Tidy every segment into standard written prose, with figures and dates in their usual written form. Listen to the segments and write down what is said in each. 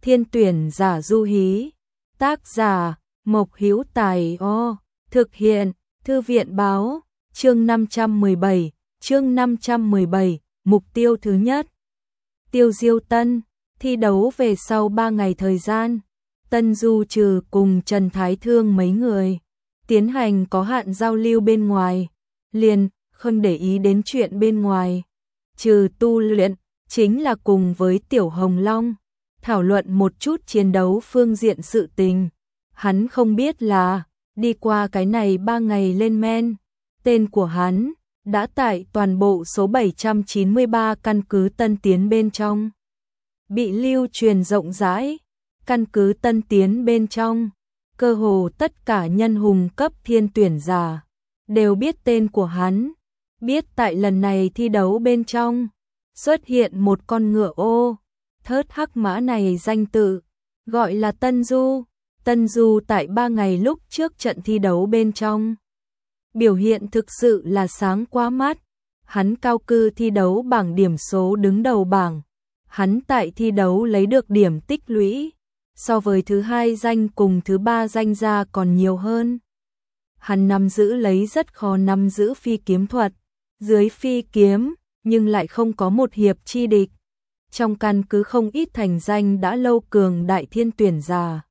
Thiên tuyển giả du hí. Tác giả Mộc Hữu Tài. Thực hiện Thư viện báo. Chương 517. Mục tiêu thứ nhất. Tiêu Diêu Tân. Thi đấu về sau 3 ngày thời gian, Tân Du trừ cùng Trần Thái Thương mấy người tiến hành có hạn giao lưu bên ngoài, liền không để ý đến chuyện bên ngoài, trừ tu luyện, chính là cùng với Tiểu Hồng Long thảo luận một chút chiến đấu phương diện sự tình. Hắn không biết là đi qua cái này 3 ngày lên men, tên của hắn đã tại toàn bộ số 793 căn cứ Tân Tiến bên trong bị lưu truyền rộng rãi. Căn cứ Tân Tiến bên trong, cơ hồ tất cả nhân hùng cấp thiên tuyển giả đều biết tên của hắn, biết tại lần này thi đấu bên trong xuất hiện một con ngựa ô thớt hắc mã này danh tự gọi là Tân Du. Tân Du tại 3 ngày lúc trước trận thi đấu bên trong biểu hiện thực sự là sáng quá mắt. Hắn cao cư thi đấu bảng điểm số đứng đầu bảng. Hắn tại thi đấu lấy được điểm tích lũy so với thứ 2 danh cùng thứ 3 danh ra còn nhiều hơn. Hắn nắm giữ lấy rất khó nắm giữ phi kiếm thuật, dưới phi kiếm nhưng lại không có một hiệp chi địch. Trong căn cứ không ít thành danh đã lâu cường đại thiên tuyển giả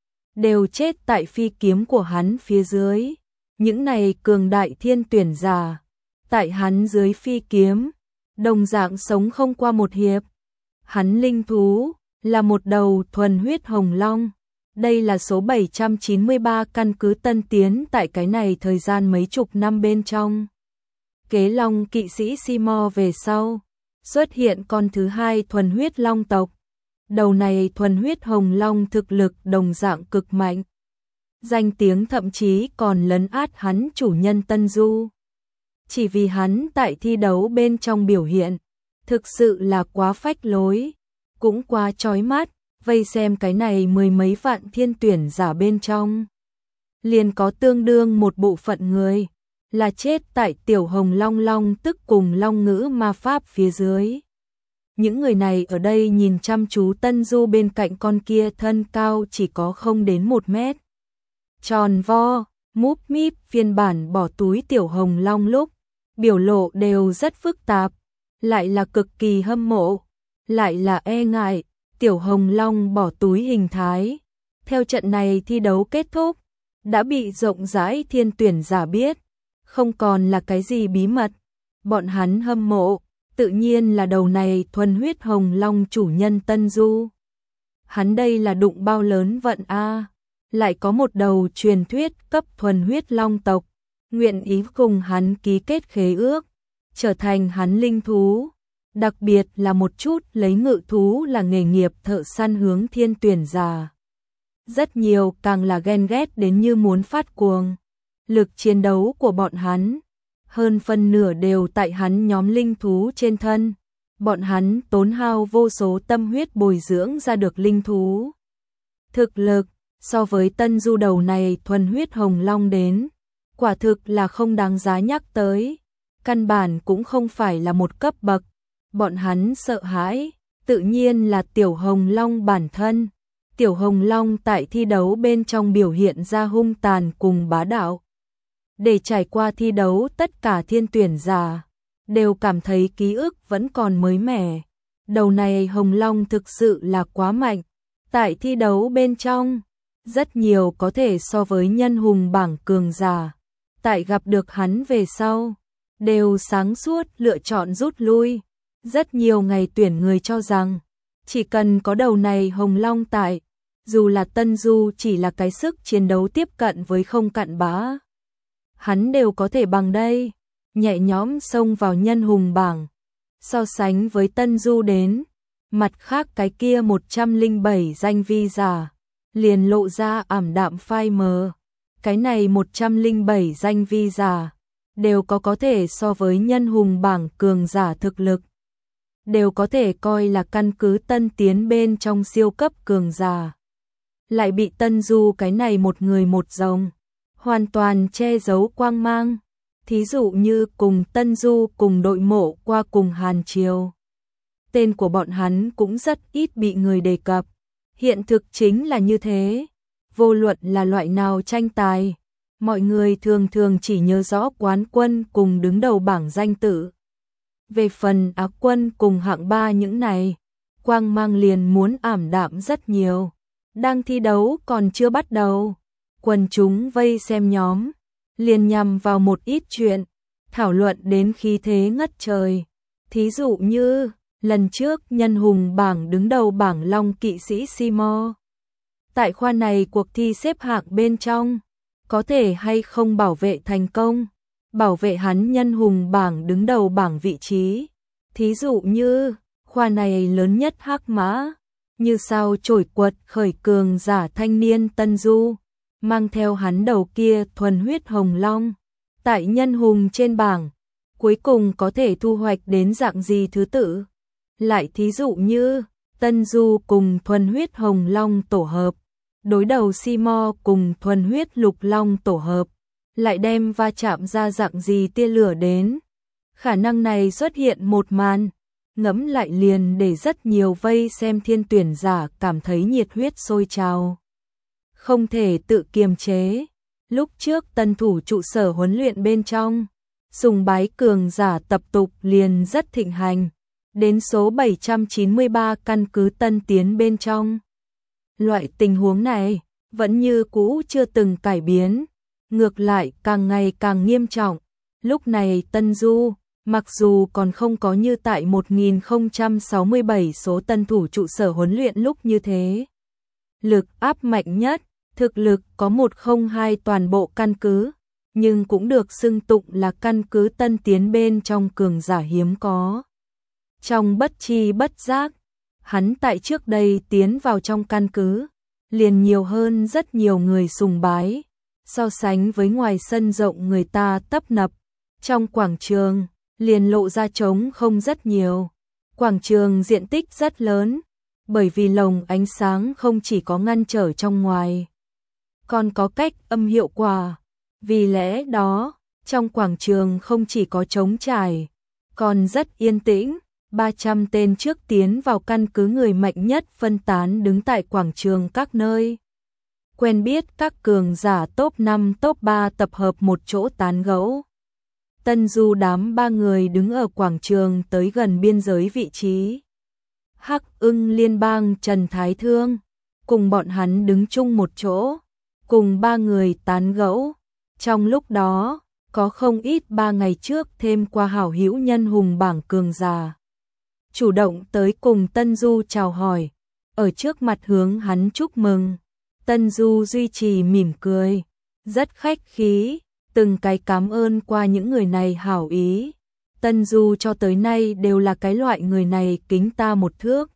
đều chết tại phi kiếm của hắn phía dưới. Những này cường đại thiên tuyển giả tại hắn dưới phi kiếm đồng dạng sống không qua một hiệp. Hắn linh thú là một đầu thuần huyết hồng long. Đây là số 793 căn cứ Tân Tiến tại cái này thời gian mấy chục năm bên trong. Kế long kỵ sĩ Simo về sau, xuất hiện con thứ 2 thuần huyết long tộc. Đầu này thuần huyết hồng long thực lực đồng dạng cực mạnh. Danh tiếng thậm chí còn lấn át hắn chủ nhân Tân Du. Chỉ vì hắn tại thi đấu bên trong biểu hiện thực sự là quá phách lối, cũng quá chói mắt. Vây xem cái này mười mấy vạn thiên tuyển giả bên trong, liền có tương đương một bộ phận người là chết tại Tiểu Hồng Long Long tức cùng long ngữ ma pháp phía dưới. Những người này ở đây nhìn chăm chú Tân Du bên cạnh con kia thân cao chỉ có không đến 1 mét, tròn vo, múp míp phiên bản bỏ túi Tiểu Hồng Long lúc biểu lộ đều rất phức tạp, lại là cực kỳ hâm mộ, lại là e ngại. Tiểu Hồng Long bỏ túi hình thái, theo trận này thi đấu kết thúc, đã bị rộng rãi thiên tuyển giả biết, không còn là cái gì bí mật. Bọn hắn hâm mộ, tự nhiên là đầu này thuần huyết hồng long chủ nhân Tân Du. Hắn đây là đụng bao lớn vận a, lại có một đầu truyền thuyết cấp thuần huyết long tộc, nguyện ý cùng hắn ký kết khế ước, trở thành hắn linh thú. Đặc biệt là một chút lấy ngự thú là nghề nghiệp thợ săn hướng thiên tuyển giả. Rất nhiều càng là ghen ghét đến như muốn phát cuồng. Lực chiến đấu của bọn hắn, hơn phân nửa đều tại hắn nhóm linh thú trên thân. Bọn hắn tốn hao vô số tâm huyết bồi dưỡng ra được linh thú. Thực lực, so với Tân Du đầu này thuần huyết hồng long đến, quả thực là không đáng giá nhắc tới. Căn bản cũng không phải là một cấp bậc. Bọn hắn sợ hãi, tự nhiên là Tiểu Hồng Long bản thân. Tiểu Hồng Long tại thi đấu bên trong biểu hiện ra hung tàn cùng bá đạo. Để trải qua thi đấu tất cả thiên tuyển giả đều cảm thấy ký ức vẫn còn mới mẻ. Đầu này Hồng Long thực sự là quá mạnh. Tại thi đấu bên trong, rất nhiều có thể so với nhân hùng bảng cường giả. Tại gặp được hắn về sau, đều sáng suốt lựa chọn rút lui. Rất nhiều ngày tuyển người cho rằng, chỉ cần có đầu này Hồng Long tại, dù là Tân Du chỉ là cái sức chiến đấu tiếp cận với không cặn bã, hắn đều có thể bằng đây, nhẹ nhõm xông vào nhân hùng bảng. So sánh với Tân Du đến, mặt khác cái kia 107 danh vi giả, liền lộ ra ảm đạm phai mờ. Cái này 107 danh vi giả, đều có thể so với nhân hùng bảng cường giả thực lực. Đều có thể coi là căn cứ Tân Tiến bên trong siêu cấp cường giả. Lại bị Tân Du cái này một người một rồng hoàn toàn che giấu quang mang. Thí dụ như cùng Tân Du cùng đội mộ qua cùng Hàn Triều. Tên của bọn hắn cũng rất ít bị người đề cập. Hiện thực chính là như thế. Vô luận là loại nào tranh tài, mọi người thường thường chỉ nhớ rõ quán quân cùng đứng đầu bảng danh tự. Về phần Á quân cùng hạng 3 những này, quang mang liền muốn ảm đạm rất nhiều. Đang thi đấu còn chưa bắt đầu, quần chúng vây xem nhóm, liền nhằm vào một ít chuyện, thảo luận đến khí thế ngất trời. Thí dụ như, lần trước nhân hùng bảng đứng đầu bảng Long kỵ sĩ Simo. Tại khoa này cuộc thi xếp hạng bên trong, có thể hay không bảo vệ thành công, bảo vệ hắn nhân hùng bảng đứng đầu bảng vị trí. Thí dụ như, khoa này lớn nhất hắc mã, như sao trổi quật khởi cường giả thanh niên Tân Du, mang theo hắn đầu kia thuần huyết hồng long, tại nhân hùng trên bảng, cuối cùng có thể thu hoạch đến dạng gì thứ tự. Lại thí dụ như, Tân Du cùng thuần huyết hồng long tổ hợp, đối đầu Simo cùng thuần huyết lục long tổ hợp, lại đem va chạm ra dạng gì tia lửa đến. Khả năng này xuất hiện một màn, ngẫm lại liền để rất nhiều vây xem thiên tuyển giả cảm thấy nhiệt huyết sôi trào. Không thể tự kiềm chế. Lúc trước tân thủ trụ sở huấn luyện bên trong, sùng bái cường giả tập tục liền rất thịnh hành, đến số 793 căn cứ Tân Tiến bên trong. Loại tình huống này vẫn như cũ chưa từng cải biến, ngược lại càng ngày càng nghiêm trọng. Lúc này Tân Du, mặc dù còn không có như tại 1067 số tân thủ trụ sở huấn luyện lúc như thế, lực áp mạnh nhất, thực lực có 102 toàn bộ căn cứ, nhưng cũng được xưng tụng là căn cứ Tân Tiến bên trong cường giả hiếm có. Trong bất chi bất giác, hắn tại trước đây tiến vào trong căn cứ, liền nhiều hơn rất nhiều người sùng bái, so sánh với ngoài sân rộng người ta tấp nập, trong quảng trường, liền lộ ra trống không rất nhiều. Quảng trường diện tích rất lớn, bởi vì lồng ánh sáng không chỉ có ngăn trở trong ngoài, còn có cách âm hiệu quả. Vì lẽ đó, trong quảng trường không chỉ có trống trải, còn rất yên tĩnh. 300 tên trước tiến vào căn cứ người mạnh nhất phân tán đứng tại quảng trường các nơi. Quen biết các cường giả top 5 top 3 tập hợp một chỗ tán gẫu. Tân Du đám 3 người đứng ở quảng trường tới gần biên giới vị trí. Hắc Ưng Liên bang Trần Thái Thương, cùng bọn hắn đứng chung một chỗ, cùng 3 người tán gẫu. Trong lúc đó, có không ít 3 ngày trước thêm qua hảo hữu nhân hùng bảng cường giả, chủ động tới cùng Tân Du chào hỏi, ở trước mặt hướng hắn chúc mừng. Tân Du duy trì mỉm cười, rất khách khí, từng cái cảm ơn qua những người này hảo ý. Tân Du cho tới nay đều là cái loại người này kính ta một thước,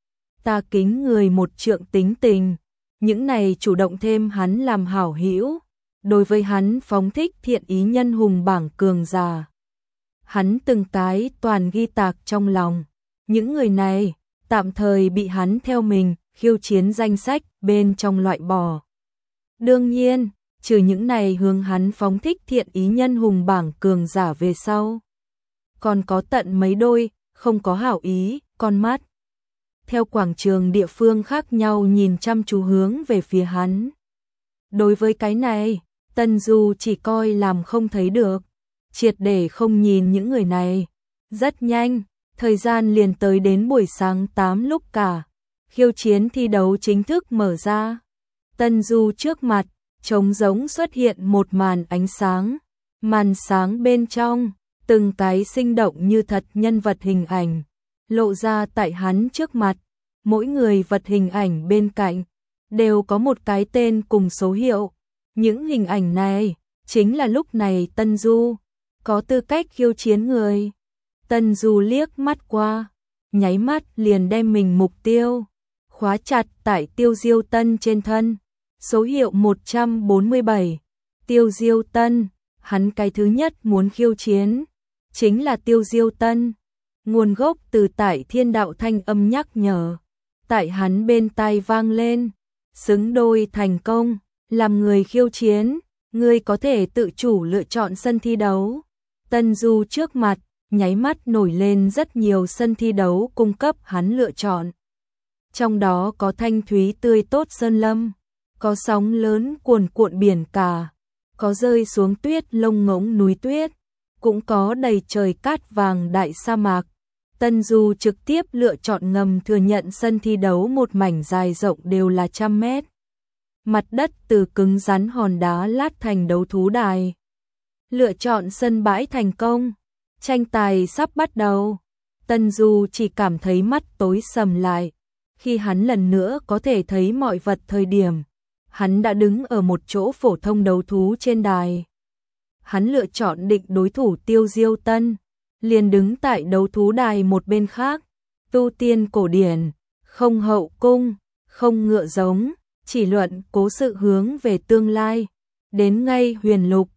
ta kính người một trượng tính tình. Những này chủ động thêm hắn làm hảo hữu, đối với hắn phóng thích thiện ý nhân hùng bảng cường giả, hắn từng cái toàn ghi tạc trong lòng. Những người này tạm thời bị hắn theo mình khiêu chiến danh sách bên trong loại bỏ. Đương nhiên, trừ những này hướng hắn phóng thích thiện ý nhân hùng bảng cường giả về sau, còn có tận mấy đôi không có hảo ý con mắt theo quảng trường địa phương khác nhau nhìn chăm chú hướng về phía hắn. Đối với cái này, Tân Du chỉ coi làm không thấy được, triệt để không nhìn những người này. Rất nhanh, thời gian liền tới đến buổi sáng 8 lúc cả, khiêu chiến thi đấu chính thức mở ra. Tân Du trước mặt, trống rỗng xuất hiện một màn ánh sáng, màn sáng bên trong, từng cái sinh động như thật nhân vật hình ảnh, lộ ra tại hắn trước mặt. Mỗi người vật hình ảnh bên cạnh, đều có một cái tên cùng số hiệu. Những hình ảnh này, chính là lúc này Tân Du có tư cách khiêu chiến người. Tân Du liếc mắt qua, nháy mắt liền đem mình mục tiêu khóa chặt tại Tiêu Diêu Tân trên thân. Số hiệu 147, Tiêu Diêu Tân, hắn cái thứ nhất muốn khiêu chiến chính là Tiêu Diêu Tân. Nguồn gốc từ tại thiên đạo thanh âm nhắc nhở, tại hắn bên tai vang lên, xứng đôi thành công, làm người khiêu chiến, ngươi có thể tự chủ lựa chọn sân thi đấu. Tân Du trước mặt, nháy mắt nổi lên rất nhiều sân thi đấu cung cấp hắn lựa chọn. Trong đó có thanh thúy tươi tốt sơn lâm, có sóng lớn cuồn cuộn biển cả, có rơi xuống tuyết lông ngỗng núi tuyết, cũng có đầy trời cát vàng đại sa mạc. Tân Du trực tiếp lựa chọn ngầm thừa nhận sân thi đấu một mảnh dài rộng đều là 100 mét. Mặt đất từ cứng rắn hòn đá lát thành đấu thú đài. Lựa chọn sân bãi thành công, tranh tài sắp bắt đầu. Tân Du chỉ cảm thấy mắt tối sầm lại. Khi hắn lần nữa có thể thấy mọi vật thời điểm, hắn đã đứng ở một chỗ phổ thông đấu thú trên đài. Hắn lựa chọn định đối thủ Tiêu Diêu Tân, liền đứng tại đấu thú đài một bên khác, tu tiên cổ điển, không hậu cung, không ngựa giống, chỉ luận cố sự hướng về tương lai, đến ngay huyền lục,